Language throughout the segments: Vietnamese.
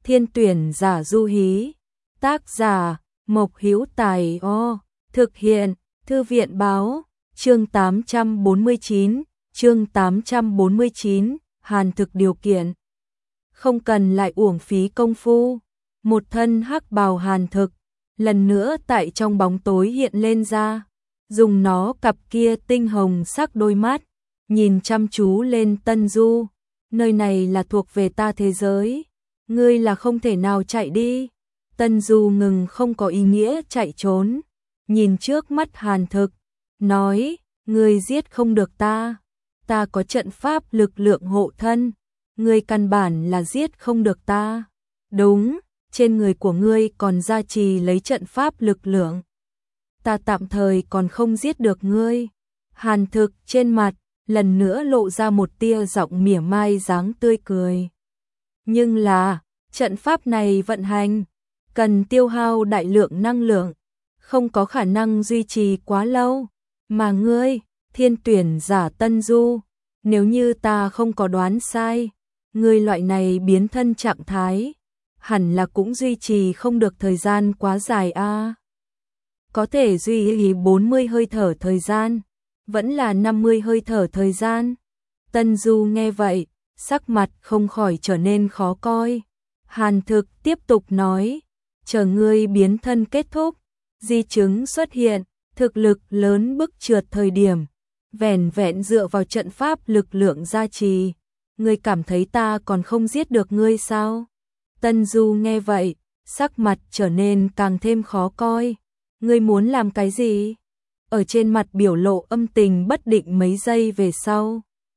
Thiên tuyển giả du hí. Tác giả Mộc Hữu Tài. Thực hiện Thư viện báo. Chương 849, chương 849, Hàn Thực điều kiện. Không cần lại uổng phí công phu. Một thân hắc bào Hàn Thực, lần nữa tại trong bóng tối hiện lên ra, dùng nó cặp kia tinh hồng sắc đôi mắt, nhìn chăm chú lên Tân Du. Nơi này là thuộc về ta thế giới, ngươi là không thể nào chạy đi. Tân Du ngừng không có ý nghĩa chạy trốn, nhìn trước mắt Hàn Thực, nói, ngươi giết không được ta có trận pháp lực lượng hộ thân, ngươi căn bản là giết không được ta. Đúng, trên người của ngươi còn gia trì lấy trận pháp lực lượng, ta tạm thời còn không giết được ngươi. Hàn Thực trên mặt lần nữa lộ ra một tia giọng mỉa mai dáng tươi cười. Nhưng là, trận pháp này vận hành cần tiêu hao đại lượng năng lượng, không có khả năng duy trì quá lâu. Mà ngươi, thiên tuyển giả Tân Du, nếu như ta không có đoán sai, ngươi loại này biến thân trạng thái, hẳn là cũng duy trì không được thời gian quá dài a. Có thể duy trì 40 hơi thở thời gian, vẫn là 50 hơi thở thời gian. Tân Du nghe vậy, sắc mặt không khỏi trở nên khó coi. Hàn Thực tiếp tục nói, chờ ngươi biến thân kết thúc, di chứng xuất hiện, thực lực lớn bức trượt thời điểm, vẻn vẹn dựa vào trận pháp lực lượng gia trì, ngươi cảm thấy ta còn không giết được ngươi sao? Tân Du nghe vậy, sắc mặt trở nên càng thêm khó coi. Ngươi muốn làm cái gì? Ở trên mặt biểu lộ âm tình bất định mấy giây về sau,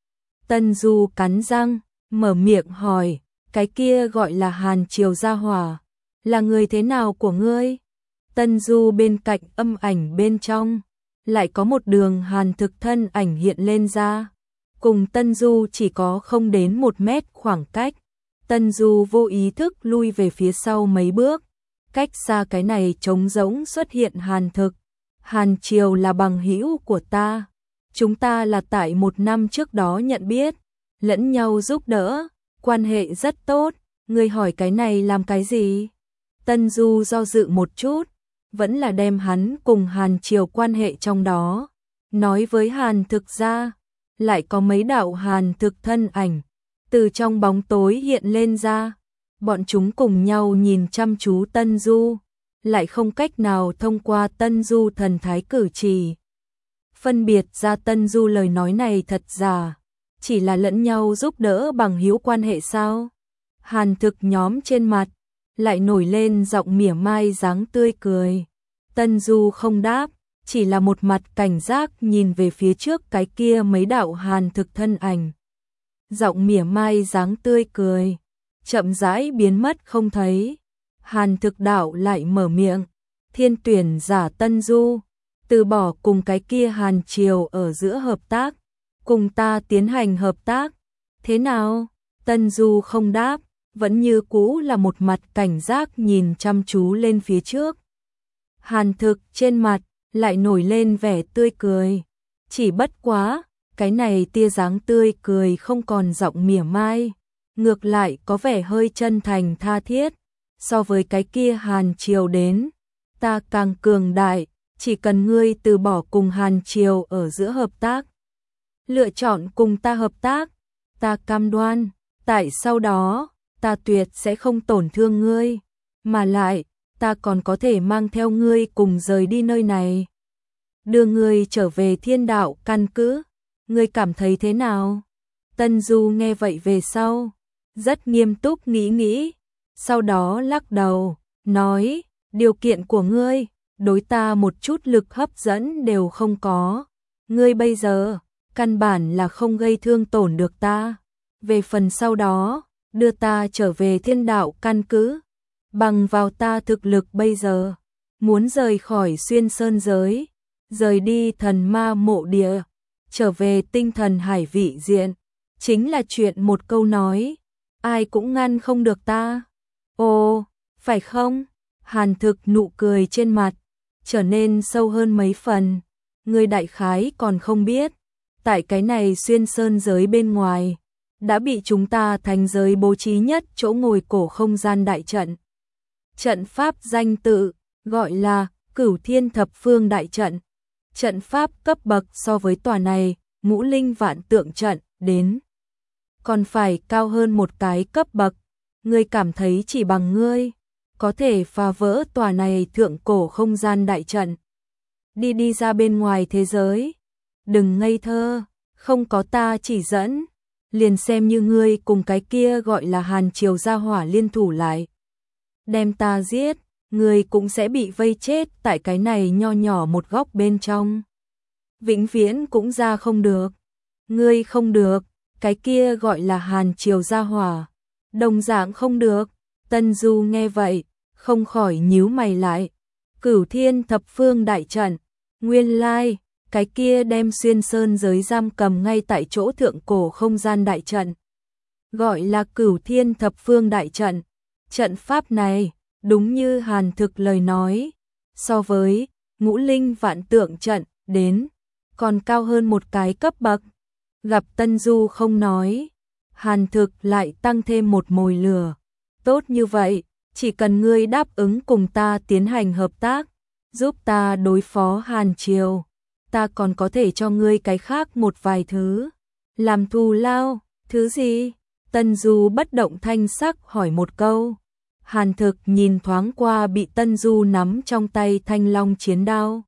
Tân Du cắn răng, mở miệng hỏi, cái kia gọi là Hàn Triều gia hỏa, là người thế nào của ngươi? Tân Du bên cạnh âm ảnh bên trong, lại có một đường Hàn Thực thân ảnh hiện lên ra, cùng Tân Du chỉ có không đến 1 mét khoảng cách. Tân Du vô ý thức lui về phía sau mấy bước, cách xa cái này trống rỗng xuất hiện Hàn Thực. Hàn Triều là bằng hữu của ta, chúng ta là tại 1 năm trước đó nhận biết, lẫn nhau giúp đỡ, quan hệ rất tốt, ngươi hỏi cái này làm cái gì? Tân Du do dự một chút, vẫn là đem hắn cùng Hàn Triều quan hệ trong đó nói với Hàn Thực ra. Lại có mấy đạo Hàn Thực thân ảnh từ trong bóng tối hiện lên ra, bọn chúng cùng nhau nhìn chăm chú Tân Du, lại không cách nào thông qua Tân Du thần thái cử chỉ phân biệt ra Tân Du lời nói này thật giả, chỉ là lẫn nhau giúp đỡ bằng hữu quan hệ sao? Hàn Thực nhóm trên mặt lại nổi lên giọng mỉa mai dáng tươi cười. Tân Du không đáp, chỉ là một mặt cảnh giác nhìn về phía trước cái kia mấy đạo Hàn Thực thân ảnh. Giọng mỉa mai dáng tươi cười chậm rãi biến mất không thấy. Hàn Thực đạo lại mở miệng, thiên tuyển giả Tân Du, từ bỏ cùng cái kia Hàn Triều ở giữa hợp tác, cùng ta tiến hành hợp tác, thế nào? Tân Du không đáp, vẫn như cũ là một mặt cảnh giác nhìn chăm chú lên phía trước. Hàn Thực trên mặt lại nổi lên vẻ tươi cười, chỉ bất quá, cái này tia dáng tươi cười không còn giọng mỉa mai, ngược lại có vẻ hơi chân thành tha thiết. So với cái kia Hàn Triều đến, ta càng cường đại, chỉ cần ngươi từ bỏ cùng Hàn Triều ở giữa hợp tác, lựa chọn cùng ta hợp tác, ta cam đoan, tại sau đó, ta tuyệt sẽ không tổn thương ngươi, mà lại, ta còn có thể mang theo ngươi cùng rời đi nơi này, đưa ngươi trở về thiên đạo căn cứ. Ngươi cảm thấy thế nào? Tân Du nghe vậy về sau, rất nghiêm túc nghĩ, sau đó lắc đầu, nói, điều kiện của ngươi, đối ta một chút lực hấp dẫn đều không có. Ngươi bây giờ, căn bản là không gây thương tổn được ta. Về phần sau đó, đưa ta trở về thiên đạo căn cứ. Bằng vào ta thực lực bây giờ, muốn rời khỏi xuyên sơn giới, rời đi thần ma mộ địa, trở về tinh thần hải vị diện, chính là chuyện một câu nói, ai cũng ngăn không được ta. Ồ, phải không? Hàn Thực nụ cười trên mặt trở nên sâu hơn mấy phần. Ngươi đại khái còn không biết, tại cái này xuyên sơn giới bên ngoài, đã bị chúng ta thành giới bố trí nhất chỗ ngồi cổ không gian đại trận. Trận pháp danh tự gọi là Cửu Thiên Thập Phương Đại Trận. Trận pháp cấp bậc so với tòa này, Ngũ Linh Vạn Tượng trận đến còn phải cao hơn một cái cấp bậc. Ngươi cảm thấy chỉ bằng ngươi có thể phá vỡ tòa này thượng cổ không gian đại trận, đi ra bên ngoài thế giới. Đừng ngây thơ, không có ta chỉ dẫn, liền xem như ngươi cùng cái kia gọi là Hàn Triều gia hỏa liên thủ lại, đem ta giết, ngươi cũng sẽ bị vây chết tại cái này nho nhỏ một góc bên trong. Vĩnh viễn cũng ra không được. Ngươi không được, cái kia gọi là Hàn Triều gia hỏa đồng dạng không được. Tân Du nghe vậy, không khỏi nhíu mày lại. Cửu Thiên Thập Phương Đại Trận, nguyên lai, cái kia đem xuyên sơn giới giam cầm ngay tại chỗ thượng cổ không gian đại trận. Gọi là Cửu Thiên Thập Phương Đại Trận. Trận pháp này, đúng như Hàn Thực lời nói, so với Ngũ Linh Vạn Tượng trận đến còn cao hơn một cái cấp bậc. Gặp Tân Du không nói, Hàn Thực lại tăng thêm một mồi lửa. Tốt như vậy, chỉ cần ngươi đáp ứng cùng ta tiến hành hợp tác, giúp ta đối phó Hàn Triều, ta còn có thể cho ngươi cái khác một vài thứ. Làm thù lao, thứ gì? Tân Du bất động thanh sắc hỏi một câu. Hàn Thực nhìn thoáng qua bị Tân Du nắm trong tay thanh long chiến đao,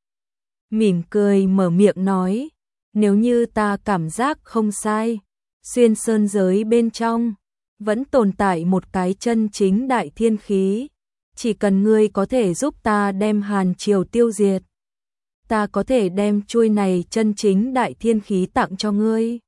mỉm cười mở miệng nói, nếu như ta cảm giác không sai, xuyên sơn giới bên trong vẫn tồn tại một cái chân chính đại thiên khí, chỉ cần ngươi có thể giúp ta đem Hàn Triều tiêu diệt, ta có thể đem chuôi này chân chính đại thiên khí tặng cho ngươi.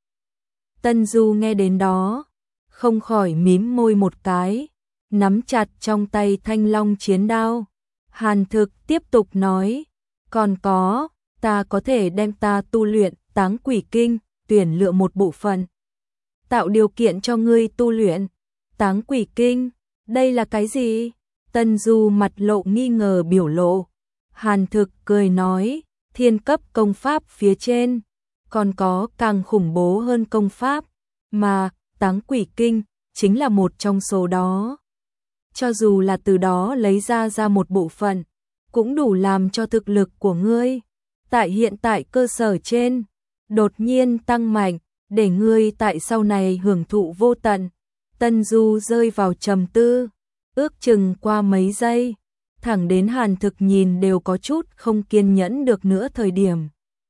Tân Du nghe đến đó, không khỏi mím môi một cái, nắm chặt trong tay thanh long chiến đao. Hàn Thực tiếp tục nói, còn có, ta có thể đem ta tu luyện Táng Quỷ Kinh, tuyển lựa một bộ phận, tạo điều kiện cho ngươi tu luyện. Táng Quỷ Kinh, đây là cái gì? Tân Du mặt lộ nghi ngờ biểu lộ. Hàn Thực cười nói, thiên cấp công pháp phía trên, còn có càng khủng bố hơn công pháp, mà Táng Quỷ Kinh chính là một trong số đó. Cho dù là từ đó lấy ra một bộ phận, cũng đủ làm cho thực lực của ngươi tại hiện tại cơ sở trên đột nhiên tăng mạnh, để ngươi tại sau này hưởng thụ vô tận. Tân Du rơi vào trầm tư, ước chừng qua mấy giây, thẳng đến Hàn Thực nhìn đều có chút không kiên nhẫn được nữa thời điểm,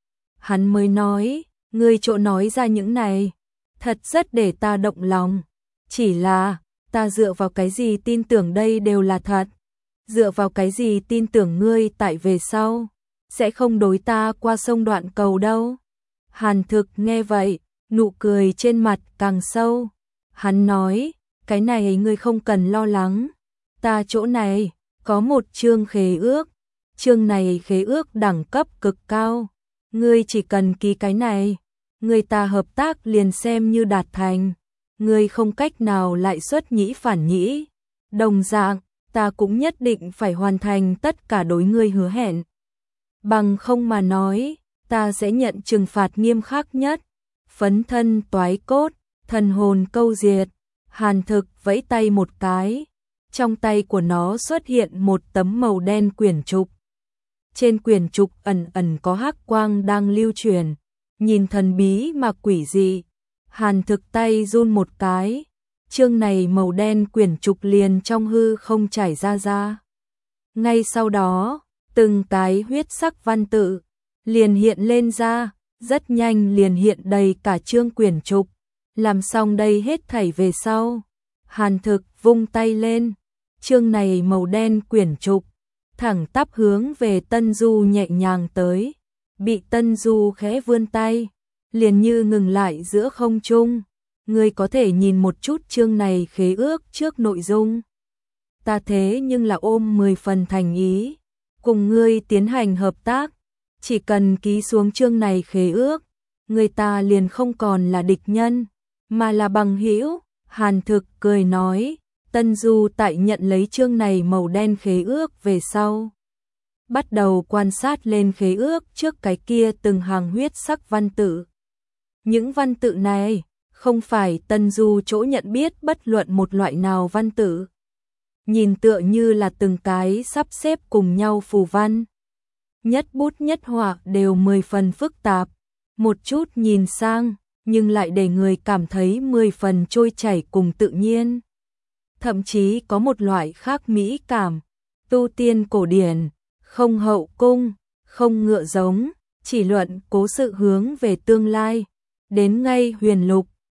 hắn mới nói, ngươi chỗ nói ra những này, thật rất để ta động lòng. Chỉ là, ta dựa vào cái gì tin tưởng đây đều là thật? Dựa vào cái gì tin tưởng ngươi tại về sau sẽ không đối ta qua sông đoạn cầu đâu? Hàn Thực nghe vậy, nụ cười trên mặt càng sâu. Hắn nói, cái này ngươi không cần lo lắng. Ta chỗ này có một chương khế ước. Chương này khế ước đẳng cấp cực cao. Ngươi chỉ cần ký cái này, người ta hợp tác liền xem như đạt thành. Ngươi không cách nào lại xuất nhĩ phản nhĩ. Đồng dạng, ta cũng nhất định phải hoàn thành tất cả đối ngươi hứa hẹn. Bằng không mà nói, ta sẽ nhận trừng phạt nghiêm khắc nhất. Phấn thân toái cốt, thần hồn câu diệt. Hàn Thực vẫy tay một cái, trong tay của nó xuất hiện một tấm màu đen quyển trục. Trên quyển trục ẩn ẩn có hắc quang đang lưu truyền, nhìn thần bí mà quỷ dị. Hàn Thực tay run một cái, chương này màu đen quyển trục liền trong hư không trải ra. Ngay sau đó, từng cái huyết sắc văn tự liền hiện lên ra, rất nhanh liền hiện đầy cả chương quyển trục. Làm xong đây hết thảy về sau, Hàn Thực vung tay lên, chương này màu đen quyển trục thẳng tắp hướng về Tân Du nhẹ nhàng tới, bị Tân Du khẽ vươn tay, liền như ngừng lại giữa không trung. Ngươi có thể nhìn một chút chương này khế ước trước nội dung. Ta thế nhưng là ôm 10 phần thành ý, cùng ngươi tiến hành hợp tác, chỉ cần ký xuống chương này khế ước, người ta liền không còn là địch nhân, mà là bằng hữu. Hàn Thực cười nói, Tân Du tại nhận lấy chương này màu đen khế ước về sau, bắt đầu quan sát lên khế ước trước cái kia từng hàng huyết sắc văn tự. Những văn tự này không phải Tân Du chỗ nhận biết bất luận một loại nào văn tự. Nhìn tựa như là từng cái sắp xếp cùng nhau phù văn. Nhất bút nhất họa đều 10 phần phức tạp, một chút nhìn sang, nhưng lại để người cảm thấy 10 phần trôi chảy cùng tự nhiên. Thậm chí có một loại khác mỹ cảm, tu tiên cổ điển, không hậu cung, không ngựa giống, chỉ luận cố sự hướng về tương lai. Đến ngay huyền lục,